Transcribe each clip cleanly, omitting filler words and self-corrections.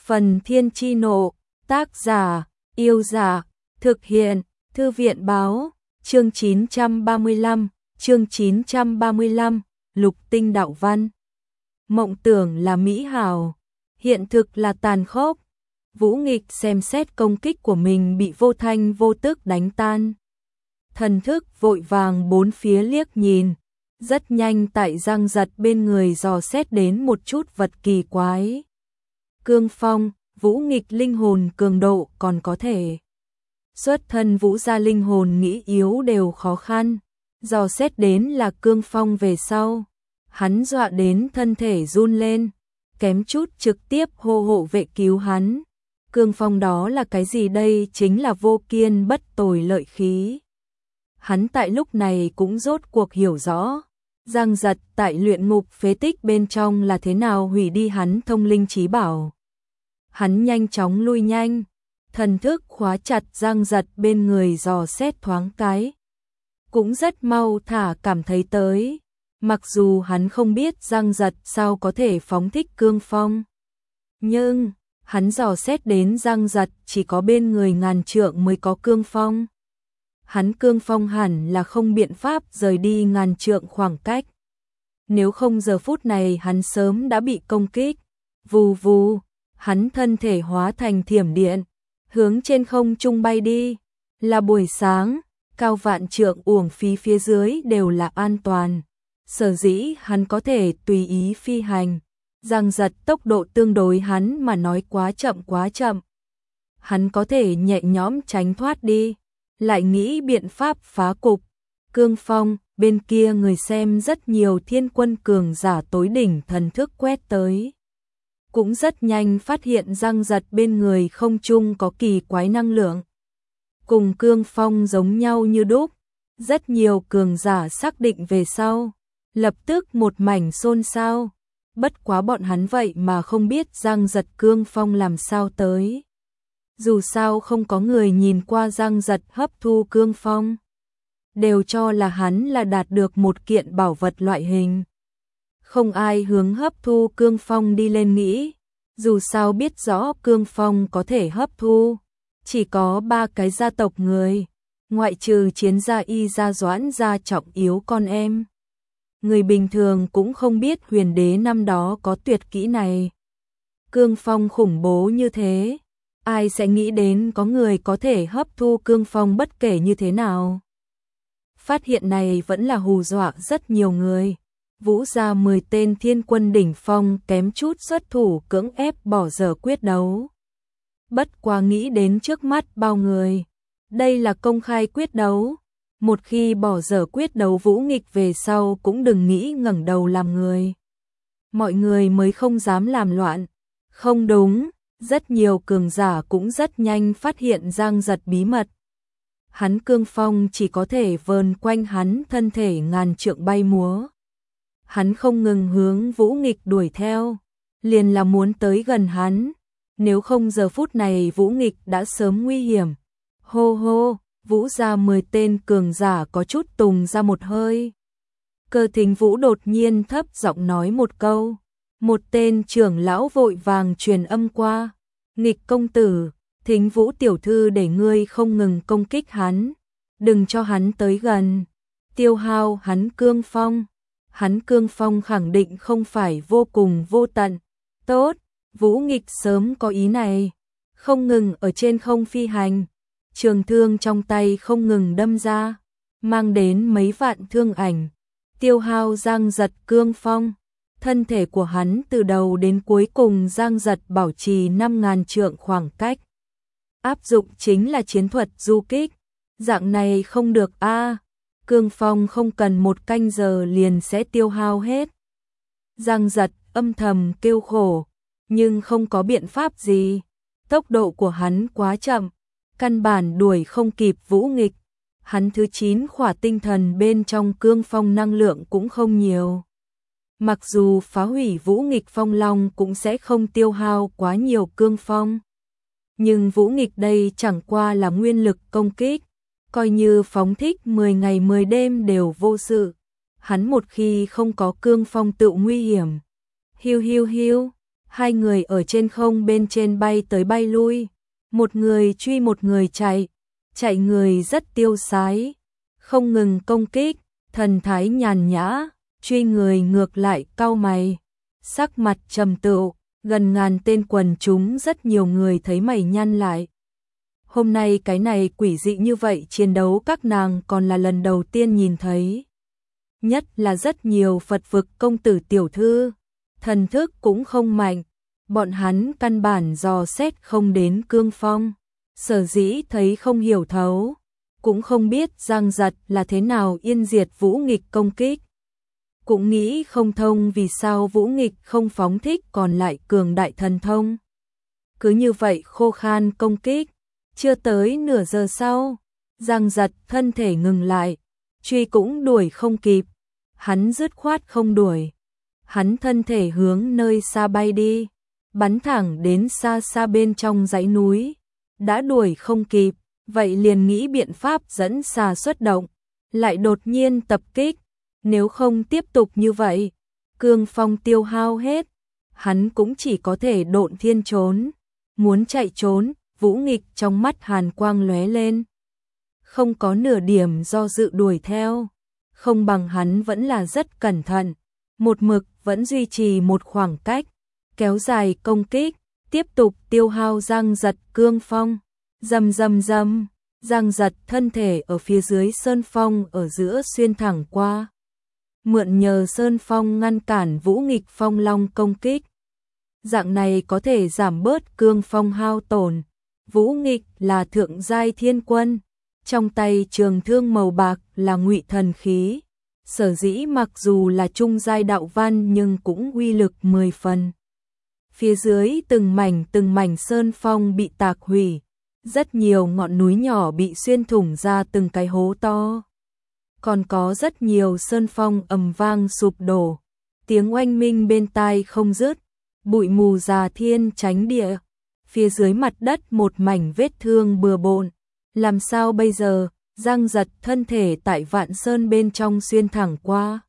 Phần Thiên Chi Nộ, tác giả, Yêu Giả, thực hiện, Thư viện Báo, chương 935, Lục Tinh Đạo Văn. Mộng tưởng là mỹ hảo, hiện thực là tàn khốc. Vũ Nghịch xem xét công kích của mình bị vô thanh vô tức đánh tan. Thần thức vội vàng bốn phía liếc nhìn, rất nhanh tại Giang Giật bên người dò xét đến một chút vật kỳ quái. Cương phong, Vũ Nghịch linh hồn cường độ còn có thể. Xuất thân Vũ gia linh hồn nghĩ yếu đều khó khăn, dò xét đến là cương phong về sau. Hắn dọa đến thân thể run lên, kém chút trực tiếp hô hộ vệ cứu hắn. Cương phong đó là cái gì đây? Chính là vô kiên bất tồi lợi khí. Hắn tại lúc này cũng rốt cuộc hiểu rõ, Giang Giật tại luyện ngục phế tích bên trong là thế nào hủy đi hắn thông linh trí bảo. Hắn nhanh chóng lui nhanh, thần thức khóa chặt Giang Giật bên người dò xét thoáng cái. Cũng rất mau thả cảm thấy tới, mặc dù hắn không biết Giang Giật sao có thể phóng thích cương phong. Nhưng, hắn dò xét đến Giang Giật chỉ có bên người ngàn trượng mới có cương phong. Hắn cương phong hẳn là không biện pháp rời đi ngàn trượng khoảng cách. Nếu không giờ phút này hắn sớm đã bị công kích. Vù vù, hắn thân thể hóa thành thiểm điện, hướng trên không trung bay đi. Là buổi sáng, cao vạn trượng uổng phí phía dưới đều là an toàn. Sở dĩ hắn có thể tùy ý phi hành. Giang Giật tốc độ tương đối hắn mà nói quá chậm. Hắn có thể nhẹ nhõm tránh thoát đi, lại nghĩ biện pháp phá cục. Cương phong, bên kia người xem rất nhiều thiên quân cường giả tối đỉnh thần thức quét tới. Cũng rất nhanh phát hiện Giang Giật bên người không trung có kỳ quái năng lượng. Cùng cương phong giống nhau như đúc, rất nhiều cường giả xác định về sau. Lập tức một mảnh xôn xao. Bất quá bọn hắn vậy mà không biết Giang Giật cương phong làm sao tới. Dù sao không có người nhìn qua Giang Giật hấp thu cương phong, đều cho là hắn là đạt được một kiện bảo vật loại hình. Không ai hướng hấp thu cương phong đi lên nghĩ, dù sao biết rõ cương phong có thể hấp thu. Chỉ có 3 cái gia tộc người, ngoại trừ Chiến gia, Y gia, Doãn gia trọng yếu con em. Người bình thường cũng không biết Huyền Đế năm đó có tuyệt kỹ này. Cương phong khủng bố như thế, ai sẽ nghĩ đến có người có thể hấp thu cương phong bất kể như thế nào. Phát hiện này vẫn là hù dọa rất nhiều người. Vũ gia 10 tên thiên quân đỉnh phong kém chút xuất thủ cưỡng ép bỏ dở quyết đấu. Bất quá nghĩ đến trước mắt bao người, đây là công khai quyết đấu. Một khi bỏ dở quyết đấu Vũ Nghịch về sau cũng đừng nghĩ ngẩng đầu làm người. Mọi người mới không dám làm loạn. Không đúng, rất nhiều cường giả cũng rất nhanh phát hiện Giang Giật bí mật. Hắn cương phong chỉ có thể vờn quanh hắn thân thể ngàn trượng bay múa. Hắn không ngừng hướng Vũ Nghịch đuổi theo, liền là muốn tới gần hắn. Nếu không giờ phút này Vũ Nghịch đã sớm nguy hiểm. Hô hô, Vũ gia 10 tên cường giả có chút tùng ra một hơi. Cơ Thính Vũ đột nhiên thấp giọng nói một câu. Một tên trưởng lão vội vàng truyền âm qua. Nghịch công tử, Thính Vũ tiểu thư để ngươi không ngừng công kích hắn. Đừng cho hắn tới gần. Tiêu hao hắn cương phong. Hắn cương phong khẳng định không phải vô cùng vô tận. Tốt, Vũ Nghịch sớm có ý này. Không ngừng ở trên không phi hành. Trường thương trong tay không ngừng đâm ra, mang đến mấy vạn thương ảnh, tiêu hao Giang Giật cương phong. Thân thể của hắn từ đầu đến cuối cùng Giang Giật bảo trì 5.000 trượng khoảng cách. Áp dụng chính là chiến thuật du kích. Dạng này không được a, cương phong không cần 1 canh giờ liền sẽ tiêu hao hết. Giang Giật âm thầm kêu khổ, nhưng không có biện pháp gì. Tốc độ của hắn quá chậm, căn bản đuổi không kịp Vũ Nghịch. Hắn thứ 9 khỏa tinh thần bên trong cương phong năng lượng cũng không nhiều. Mặc dù phá hủy Vũ Nghịch phong long cũng sẽ không tiêu hao quá nhiều cương phong. Nhưng Vũ Nghịch đây chẳng qua là nguyên lực công kích, coi như phóng thích 10 ngày 10 đêm đều vô sự. Hắn một khi không có cương phong tự nguy hiểm. Hiu hiu hiu, Hai người ở trên không bên trên bay tới bay lui, một người truy một người chạy, chạy người rất tiêu sái, không ngừng công kích, thần thái nhàn nhã, truy người ngược lại cau mày, sắc mặt trầm tựu, gần ngàn tên quần chúng rất nhiều người thấy mày nhăn lại. Hôm nay cái này quỷ dị như vậy chiến đấu các nàng còn là lần đầu tiên nhìn thấy. Nhất là rất nhiều Phật vực công tử tiểu thư, thần thức cũng không mạnh, bọn hắn căn bản dò xét không đến cương phong, sở dĩ thấy không hiểu thấu, cũng không biết Giang Giật là thế nào yên diệt Vũ Nghịch công kích. Cũng nghĩ không thông vì sao Vũ Nghịch không phóng thích còn lại cường đại thần thông. Cứ như vậy khô khan công kích, chưa tới nửa giờ sau, Giang Giật thân thể ngừng lại, truy cũng đuổi không kịp, hắn dứt khoát không đuổi. Hắn thân thể hướng nơi xa bay đi, bắn thẳng đến xa xa bên trong dãy núi, đã đuổi không kịp, vậy liền nghĩ biện pháp dẫn xà xuất động, lại đột nhiên tập kích, nếu không tiếp tục như vậy, cương phong tiêu hao hết, hắn cũng chỉ có thể độn thiên trốn, muốn chạy trốn, Vũ Nghịch trong mắt hàn quang lóe lên, không có nửa điểm do dự đuổi theo, không bằng hắn vẫn là rất cẩn thận, một mực vẫn duy trì một khoảng cách, kéo dài công kích, tiếp tục tiêu hao Giang Giật cương phong, rầm rầm rầm, Giang Giật thân thể ở phía dưới sơn phong ở giữa xuyên thẳng qua, mượn nhờ sơn phong ngăn cản Vũ Nghịch phong long công kích. Dạng này có thể giảm bớt cương phong hao tổn. Vũ Nghịch là thượng giai thiên quân, trong tay trường thương màu bạc là ngụy thần khí, sở dĩ mặc dù là trung giai đạo văn nhưng cũng uy lực 10 phần. Phía dưới từng mảnh sơn phong bị tạc hủy, rất nhiều ngọn núi nhỏ bị xuyên thủng ra từng cái hố to. Còn có rất nhiều sơn phong ầm vang sụp đổ, tiếng oanh minh bên tai không dứt, bụi mù già thiên tránh địa. Phía dưới mặt đất một mảnh vết thương bừa bộn, làm sao bây giờ? Giang Giật thân thể tại vạn sơn bên trong xuyên thẳng qua.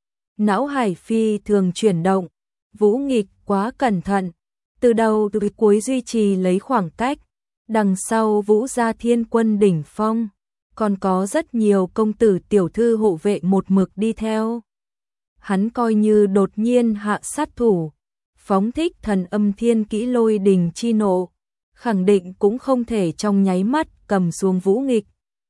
Não hải phi thường chuyển động, Vũ Nghịch quá cẩn thận, từ đầu tới cuối duy trì lấy khoảng cách, đằng sau Vũ gia thiên quân đỉnh phong, còn có rất nhiều công tử tiểu thư hộ vệ một mực đi theo. Hắn coi như đột nhiên hạ sát thủ, phóng thích thần âm thiên kỹ lôi đình chi nộ, khẳng định cũng không thể trong nháy mắt cầm xuống Vũ Nghịch.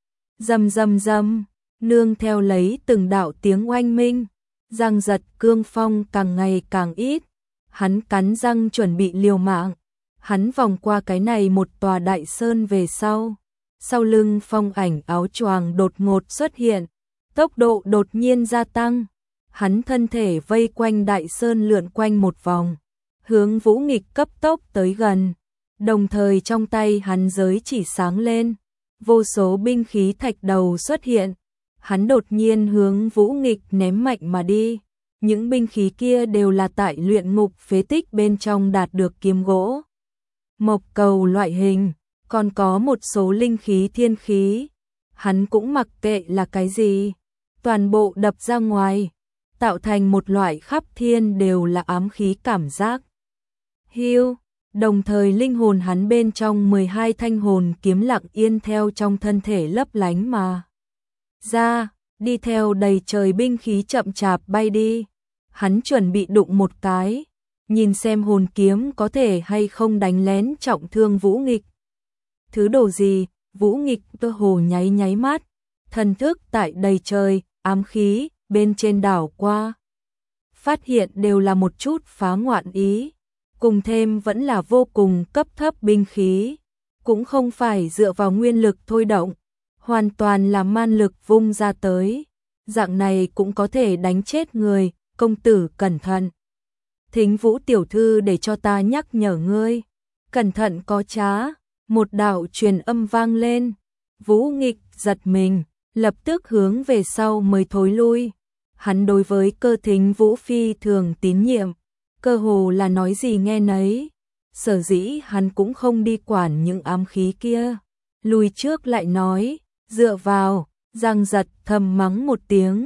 Rầm rầm rầm, nương theo lấy từng đạo tiếng oanh minh, Giang Giật cương phong càng ngày càng ít, hắn cắn răng chuẩn bị liều mạng, hắn vòng qua cái này một tòa đại sơn về sau lưng phong ảnh áo choàng đột ngột xuất hiện, tốc độ đột nhiên gia tăng, hắn thân thể vây quanh đại sơn lượn quanh một vòng, hướng Vũ Nghịch cấp tốc tới gần, đồng thời trong tay hắn giới chỉ sáng lên, vô số binh khí thạch đầu xuất hiện, hắn đột nhiên hướng Vũ Nghịch ném mạnh mà đi, những binh khí kia đều là tại luyện ngục phế tích bên trong đạt được kiếm gỗ, mộc cầu loại hình, còn có một số linh khí thiên khí, hắn cũng mặc kệ là cái gì, toàn bộ đập ra ngoài, tạo thành một loại khắp thiên đều là ám khí cảm giác. Hưu, đồng thời linh hồn hắn bên trong 12 thanh hồn kiếm lặng yên theo trong thân thể lấp lánh mà ra, đi theo đầy trời binh khí chậm chạp bay đi. Hắn chuẩn bị đụng một cái, nhìn xem hồn kiếm có thể hay không đánh lén trọng thương Vũ Nghịch. Thứ đồ gì? Vũ Nghịch cơ hồ nháy mắt, thần thức tại đầy trời, ám khí, bên trên đảo qua. Phát hiện đều là một chút phá ngoạn ý, cùng thêm vẫn là vô cùng cấp thấp binh khí, cũng không phải dựa vào nguyên lực thôi động, hoàn toàn là man lực vung ra tới, dạng này cũng có thể đánh chết người, công tử cẩn thận. Thính Vũ tiểu thư để cho ta nhắc nhở ngươi, cẩn thận có trá, một đạo truyền âm vang lên, Vũ Nghịch giật mình, lập tức hướng về sau mới thối lui, hắn đối với Cơ Thính Vũ phi thường tín nhiệm, cơ hồ là nói gì nghe nấy, sở dĩ hắn cũng không đi quản những ám khí kia, lùi trước lại nói, dựa vào, Giang Giật thầm mắng một tiếng,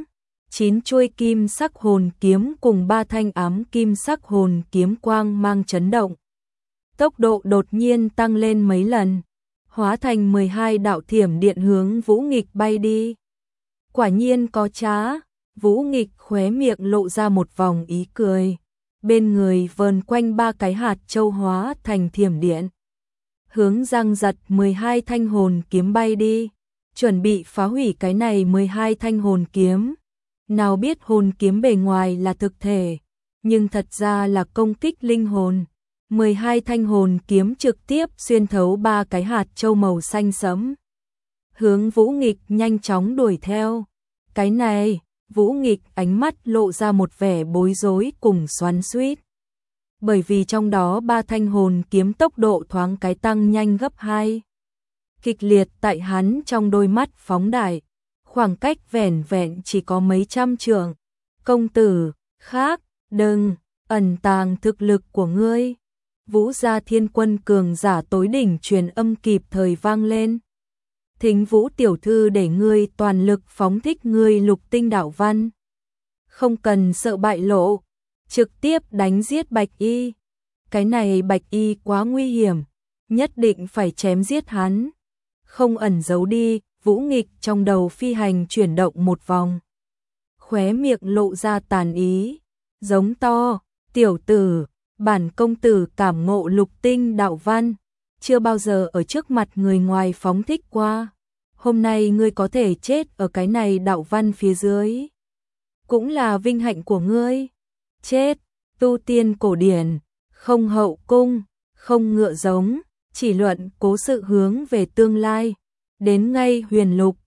9 chuôi kim sắc hồn kiếm cùng 3 thanh ám kim sắc hồn kiếm quang mang chấn động. Tốc độ đột nhiên tăng lên mấy lần, hóa thành 12 đạo thiểm điện hướng Vũ Nghịch bay đi. Quả nhiên có trá, Vũ Nghịch khóe miệng lộ ra một vòng ý cười. Bên người vờn quanh 3 cái hạt châu hóa thành thiểm điện. Hướng Giang Giật 12 thanh hồn kiếm bay đi, chuẩn bị phá hủy cái này 12 thanh hồn kiếm. Nào biết hồn kiếm bề ngoài là thực thể, nhưng thật ra là công kích linh hồn. 12 thanh hồn kiếm trực tiếp xuyên thấu 3 cái hạt châu màu xanh sẫm. Hướng Vũ Nghịch nhanh chóng đuổi theo. Cái này, Vũ Nghịch ánh mắt lộ ra một vẻ bối rối cùng xoắn xuýt. Bởi vì trong đó 3 thanh hồn kiếm tốc độ thoáng cái tăng nhanh gấp 2. Kịch liệt tại hắn trong đôi mắt phóng đại, khoảng cách vẻn vẹn chỉ có mấy trăm trượng. Công tử, khác, đừng, ẩn tàng thực lực của ngươi. Vũ gia thiên quân cường giả tối đỉnh truyền âm kịp thời vang lên. Thính Vũ tiểu thư để ngươi toàn lực phóng thích ngươi lục tinh đạo văn. Không cần sợ bại lộ, trực tiếp đánh giết Bạch Y. Cái này Bạch Y quá nguy hiểm, nhất định phải chém giết hắn. Không ẩn giấu đi, Vũ Nghịch trong đầu phi hành chuyển động một vòng. Khóe miệng lộ ra tàn ý, giống to, tiểu tử, bản công tử cảm ngộ lục tinh đạo văn, chưa bao giờ ở trước mặt người ngoài phóng thích qua. Hôm nay ngươi có thể chết ở cái này đạo văn phía dưới, cũng là vinh hạnh của ngươi. Chết, tu tiên cổ điển, không hậu cung, không ngựa giống, chỉ luận cố sự hướng về tương lai. Đến ngay huyền lục,